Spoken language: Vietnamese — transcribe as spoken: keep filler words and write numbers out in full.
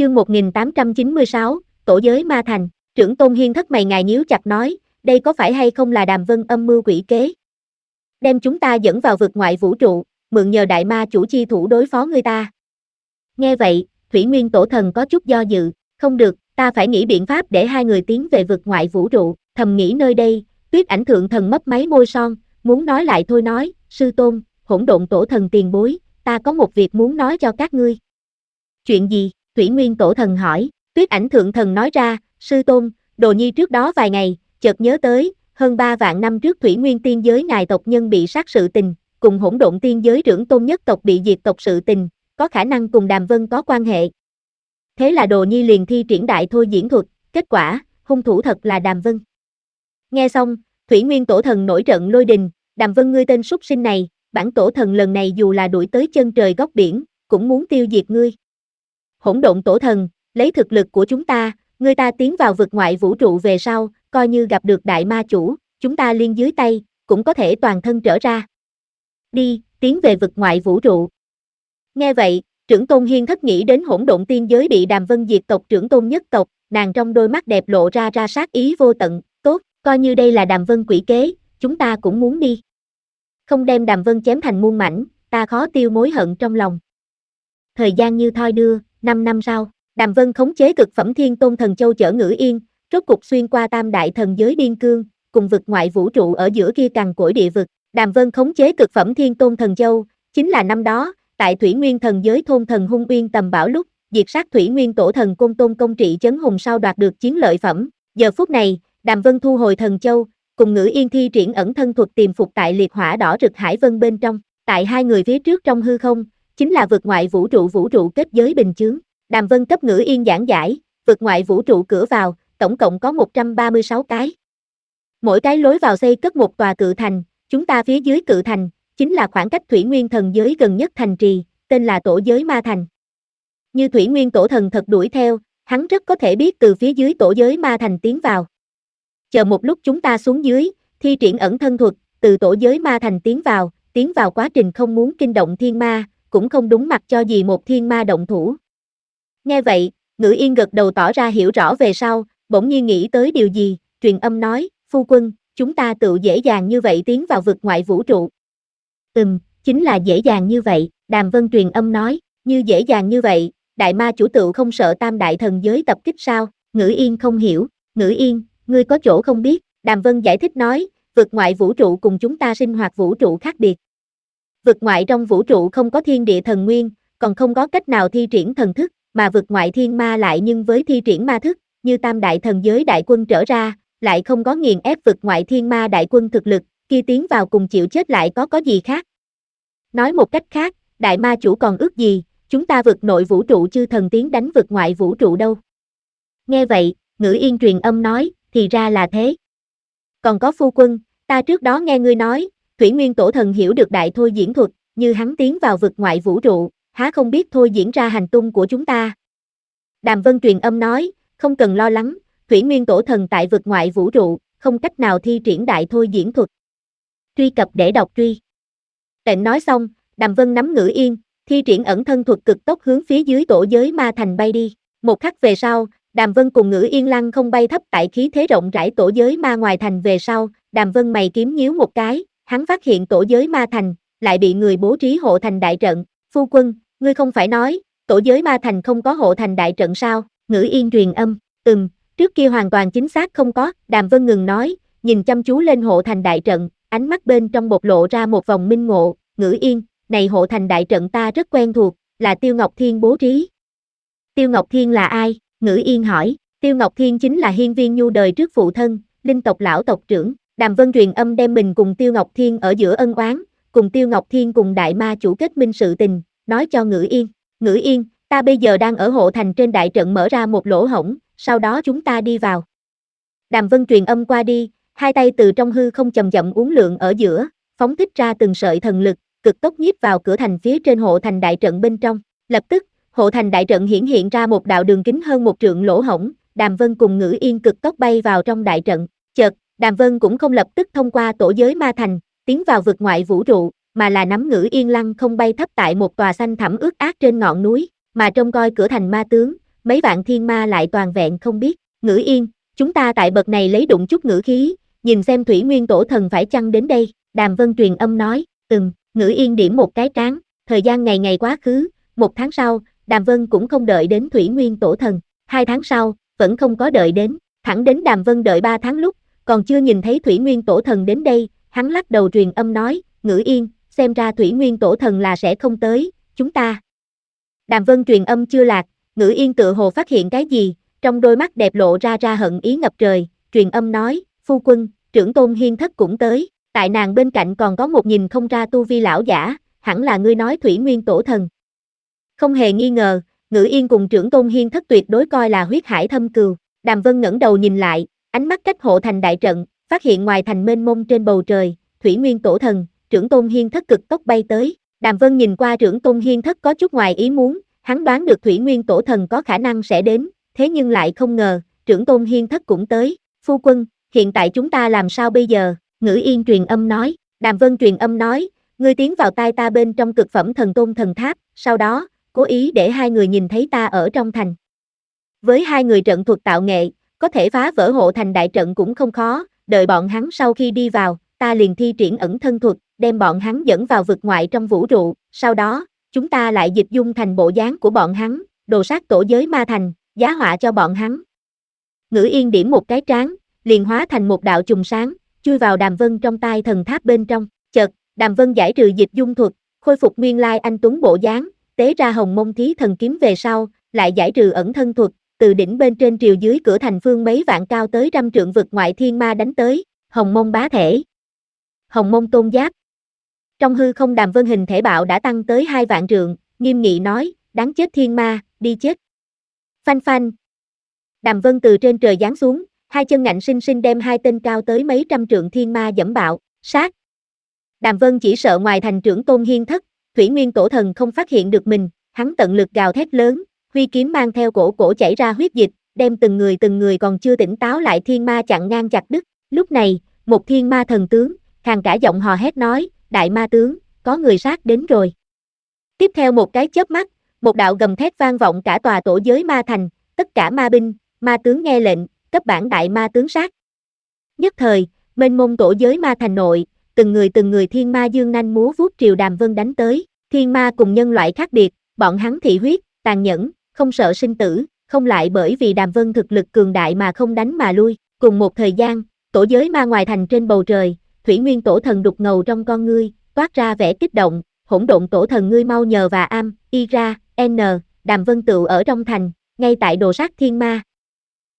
Chương một nghìn tám trăm chín mươi sáu, Tổ giới ma thành. Trưởng Tôn Hiên thất mày ngài nhíu chặt nói, đây có phải hay không là Đàm Vân âm mưu quỷ kế? Đem chúng ta dẫn vào vực ngoại vũ trụ, mượn nhờ đại ma chủ chi thủ đối phó người ta. Nghe vậy, Thủy Nguyên Tổ Thần có chút do dự, không được, ta phải nghĩ biện pháp để hai người tiến về vực ngoại vũ trụ. Thầm nghĩ nơi đây, Tuyết Ảnh Thượng Thần mấp máy môi son, muốn nói lại thôi nói, sư tôn, Hỗn Độn Tổ Thần tiền bối, ta có một việc muốn nói cho các ngươi. Chuyện gì? Thủy Nguyên Tổ Thần hỏi. Tuyết Ảnh Thượng Thần nói ra, sư tôn, Đồ Nhi trước đó vài ngày, chợt nhớ tới, hơn ba vạn năm trước Thủy Nguyên Tiên giới ngài tộc nhân bị sát sự tình, cùng Hỗn Độn Tiên giới trưởng tôn nhất tộc bị diệt tộc sự tình, có khả năng cùng Đàm Vân có quan hệ. Thế là Đồ Nhi liền thi triển đại thôi diễn thuật, kết quả, hung thủ thật là Đàm Vân. Nghe xong, Thủy Nguyên Tổ Thần nổi trận lôi đình, Đàm Vân ngươi tên súc sinh này, bản tổ thần lần này dù là đuổi tới chân trời góc biển, cũng muốn tiêu diệt ngươi. Hỗn Độn Tổ Thần, lấy thực lực của chúng ta, người ta tiến vào vực ngoại vũ trụ về sau, coi như gặp được đại ma chủ, chúng ta liên dưới tay, cũng có thể toàn thân trở ra. Đi, tiến về vực ngoại vũ trụ. Nghe vậy, Trưởng Tôn Hiên thất nghĩ đến Hỗn Độn Tiên giới bị Đàm Vân diệt tộc trưởng tôn nhất tộc, nàng trong đôi mắt đẹp lộ ra ra sát ý vô tận, tốt, coi như đây là Đàm Vân quỷ kế, chúng ta cũng muốn đi. Không đem Đàm Vân chém thành muôn mảnh, ta khó tiêu mối hận trong lòng. Thời gian như thoi đưa, năm năm sau, Đàm Vân khống chế cực phẩm Thiên Tôn Thần Châu chở Ngữ Yên, rốt cục xuyên qua tam đại thần giới biên cương, cùng vực ngoại vũ trụ ở giữa kia cằn cỗi địa vực. Đàm Vân khống chế cực phẩm Thiên Tôn Thần Châu, chính là năm đó, tại Thủy Nguyên thần giới thôn thần hung uyên tầm bảo lúc, diệt sát Thủy Nguyên Tổ Thần Côn Tôn công trị chấn hùng sau đoạt được chiến lợi phẩm. Giờ phút này, Đàm Vân thu hồi Thần Châu, cùng Ngữ Yên thi triển ẩn thân thuật tìm phục tại liệt hỏa đỏ rực hải vân bên trong. Tại hai người phía trước trong hư không, chính là vực ngoại vũ trụ vũ trụ kết giới bình chướng. Đàm Vân cấp Ngữ Yên giảng giải, vực ngoại vũ trụ cửa vào, tổng cộng có một trăm ba mươi sáu cái. Mỗi cái lối vào xây cất một tòa cự thành, chúng ta phía dưới cự thành, chính là khoảng cách Thủy Nguyên thần giới gần nhất thành trì, tên là Tổ giới ma thành. Như Thủy Nguyên Tổ Thần thật đuổi theo, hắn rất có thể biết từ phía dưới Tổ giới ma thành tiến vào. Chờ một lúc chúng ta xuống dưới, thi triển ẩn thân thuật, từ Tổ giới ma thành tiến vào, tiến vào quá trình không muốn kinh động thiên ma, cũng không đúng mặt cho gì một thiên ma động thủ. Nghe vậy, Ngữ Yên gật đầu tỏ ra hiểu rõ về sau, bỗng nhiên nghĩ tới điều gì, truyền âm nói, phu quân, chúng ta tự dễ dàng như vậy tiến vào vực ngoại vũ trụ. Ừm, chính là dễ dàng như vậy, Đàm Vân truyền âm nói, như dễ dàng như vậy, đại ma chủ tự không sợ tam đại thần giới tập kích sao? Ngữ Yên không hiểu, Ngữ Yên, ngươi có chỗ không biết, Đàm Vân giải thích nói, vực ngoại vũ trụ cùng chúng ta sinh hoạt vũ trụ khác biệt. Vực ngoại trong vũ trụ không có thiên địa thần nguyên, còn không có cách nào thi triển thần thức, mà vực ngoại thiên ma lại nhưng với thi triển ma thức, như tam đại thần giới đại quân trở ra, lại không có nghiền ép vực ngoại thiên ma đại quân thực lực, kia tiến vào cùng chịu chết lại có có gì khác. Nói một cách khác, đại ma chủ còn ước gì, chúng ta vực nội vũ trụ chư thần tiến đánh vực ngoại vũ trụ đâu. Nghe vậy, Ngữ Yên truyền âm nói, thì ra là thế. Còn có phu quân, ta trước đó nghe ngươi nói, Thủy Nguyên Tổ Thần hiểu được đại thôi diễn thuật, như hắn tiến vào vực ngoại vũ trụ, há không biết thôi diễn ra hành tung của chúng ta. Đàm Vân truyền âm nói, không cần lo lắng, Thủy Nguyên Tổ Thần tại vực ngoại vũ trụ, không cách nào thi triển đại thôi diễn thuật. Truy cập để đọc truy. Tệnh nói xong, Đàm Vân nắm Ngữ Yên, thi triển ẩn thân thuật cực tốc hướng phía dưới Tổ giới ma thành bay đi. Một khắc về sau, Đàm Vân cùng Ngữ Yên lăng không bay thấp tại khí thế rộng rãi Tổ giới ma ngoài thành về sau, Đàm Vân mày kiếm nhíu một cái, hắn phát hiện Tổ giới ma thành, lại bị người bố trí hộ thành đại trận. Phu quân, ngươi không phải nói, Tổ giới ma thành không có hộ thành đại trận sao? Ngữ Yên truyền âm, ừm, trước kia hoàn toàn chính xác không có. Đàm Vân ngừng nói, nhìn chăm chú lên hộ thành đại trận, ánh mắt bên trong bộc lộ ra một vòng minh ngộ. Ngữ Yên, này hộ thành đại trận ta rất quen thuộc, là Tiêu Ngọc Thiên bố trí. Tiêu Ngọc Thiên là ai? Ngữ Yên hỏi. Tiêu Ngọc Thiên chính là Hiên Viên Nhu đời trước phụ thân, linh tộc lão tộc trưởng. Đàm Vân truyền âm đem mình cùng Tiêu Ngọc Thiên ở giữa ân oán, cùng Tiêu Ngọc Thiên cùng đại ma chủ kết minh sự tình, nói cho Ngữ Yên. Ngữ Yên, ta bây giờ đang ở hộ thành trên đại trận mở ra một lỗ hổng, sau đó chúng ta đi vào. Đàm Vân truyền âm qua đi, hai tay từ trong hư không chậm chậm uốn lượn ở giữa, phóng thích ra từng sợi thần lực, cực tốc nhiếp vào cửa thành phía trên hộ thành đại trận bên trong. Lập tức, hộ thành đại trận hiển hiện ra một đạo đường kính hơn một trượng lỗ hổng, Đàm Vân cùng Ngữ Yên cực tốc bay vào trong đại trận. Chợt, Đàm Vân cũng không lập tức thông qua Tổ giới ma thành, tiến vào vực ngoại vũ trụ, mà là nắm Ngữ Yên lăng không bay thấp tại một tòa xanh thẳm ướt át trên ngọn núi, mà trông coi cửa thành ma tướng, mấy vạn thiên ma lại toàn vẹn không biết. Ngữ Yên, chúng ta tại bậc này lấy đụng chút ngữ khí, nhìn xem Thủy Nguyên Tổ Thần phải chăng đến đây. Đàm Vân truyền âm nói, ừm. Ngữ Yên điểm một cái trán, thời gian ngày ngày quá khứ, một tháng sau, Đàm Vân cũng không đợi đến Thủy Nguyên Tổ Thần, hai tháng sau, vẫn không có đợi đến, thẳng đến Đàm Vân đợi ba tháng lúc, còn chưa nhìn thấy Thủy Nguyên Tổ Thần đến đây, hắn lắc đầu truyền âm nói, Ngữ Yên, xem ra Thủy Nguyên Tổ Thần là sẽ không tới, chúng ta. Đàm Vân truyền âm chưa lạc, Ngữ Yên tự hồ phát hiện cái gì, trong đôi mắt đẹp lộ ra ra hận ý ngập trời, truyền âm nói, phu quân, trưởng tôn hiên thất cũng tới, tại nàng bên cạnh còn có một nhìn không ra tu vi lão giả, hẳn là ngươi nói Thủy Nguyên Tổ Thần. Không hề nghi ngờ, Ngữ Yên cùng trưởng tôn hiên thất tuyệt đối coi là huyết hải thâm cừu. Đàm Vân ngẩng đầu nhìn lại, ánh mắt cách hộ thành đại trận, phát hiện ngoài thành mênh mông trên bầu trời, Thủy Nguyên Tổ Thần, trưởng tôn hiên thất cực tốc bay tới. Đàm Vân nhìn qua trưởng tôn hiên thất có chút ngoài ý muốn, hắn đoán được Thủy Nguyên Tổ Thần có khả năng sẽ đến, thế nhưng lại không ngờ, trưởng tôn hiên thất cũng tới. Phu quân, hiện tại chúng ta làm sao bây giờ? Ngữ Yên truyền âm nói, Đàm Vân truyền âm nói, ngươi tiến vào tai ta bên trong cực phẩm thần tôn thần tháp, sau đó, cố ý để hai người nhìn thấy ta ở trong thành. Với hai người trận thuật tạo nghệ, có thể phá vỡ hộ thành đại trận cũng không khó, đợi bọn hắn sau khi đi vào, ta liền thi triển ẩn thân thuật, đem bọn hắn dẫn vào vực ngoại trong vũ trụ, sau đó, chúng ta lại dịch dung thành bộ dáng của bọn hắn, đồ sát tổ giới ma thành, giá họa cho bọn hắn. Ngữ Yên điểm một cái trán, liền hóa thành một đạo chùm sáng, chui vào Đàm Vân trong tai thần tháp bên trong, chợt, Đàm Vân giải trừ dịch dung thuật, khôi phục nguyên lai anh tuấn bộ dáng, tế ra hồng mông thí thần kiếm về sau, lại giải trừ ẩn thân thuật, từ đỉnh bên trên triều dưới cửa thành phương mấy vạn cao tới trăm trượng vực ngoại thiên ma đánh tới, hồng mông bá thể, hồng mông tôn giáp. Trong hư không Đàm Vân hình thể bạo đã tăng tới hai vạn trượng, nghiêm nghị nói, đáng chết thiên ma, đi chết. Phanh phanh. Đàm Vân từ trên trời giáng xuống, hai chân ngạnh sinh sinh đem hai tên cao tới mấy trăm trượng thiên ma dẫm bạo, sát. Đàm Vân chỉ sợ ngoài thành trưởng tôn hiên thất, Thủy Nguyên Tổ Thần không phát hiện được mình, hắn tận lực gào thét lớn, huy kiếm mang theo cổ cổ chảy ra huyết dịch, đem từng người từng người còn chưa tỉnh táo lại thiên ma chặn ngang chặt đứt. Lúc này, một thiên ma thần tướng, khàn cả giọng hò hét nói, đại ma tướng, có người sát đến rồi. Tiếp theo một cái chớp mắt, một đạo gầm thét vang vọng cả tòa tổ giới ma thành, tất cả ma binh, ma tướng nghe lệnh, cấp bản đại ma tướng sát. Nhất thời, mênh mông tổ giới ma thành nội, từng người từng người thiên ma dương nanh múa vuốt triều Đàm Vân đánh tới, thiên ma cùng nhân loại khác biệt, bọn hắn thị huyết, tàn nhẫn, không sợ sinh tử, không lại bởi vì Đàm Vân thực lực cường đại mà không đánh mà lui. Cùng một thời gian, tổ giới ma ngoài thành trên bầu trời, Thủy Nguyên Tổ Thần đục ngầu trong con ngươi, toát ra vẻ kích động, hỗn độn tổ thần ngươi mau nhờ và am, y ra, n, Đàm Vân tựu ở trong thành, ngay tại đồ sát thiên ma,